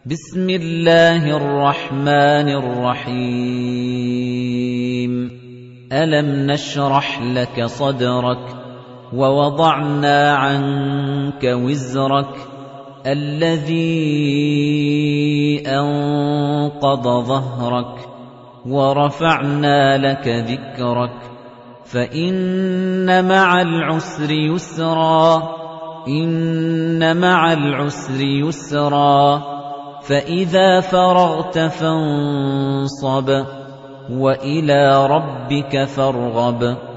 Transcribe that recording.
بسم الله الرحمن الرحيم ألم نشرح لك صدرك ووضعنا عنك وزرك الذي أنقض ظهرك ورفعنا لك ذكرك فإن مع العسر يسرا إن مع العسر يسرا فإذا فرغت فانصب وإلى ربك فارغب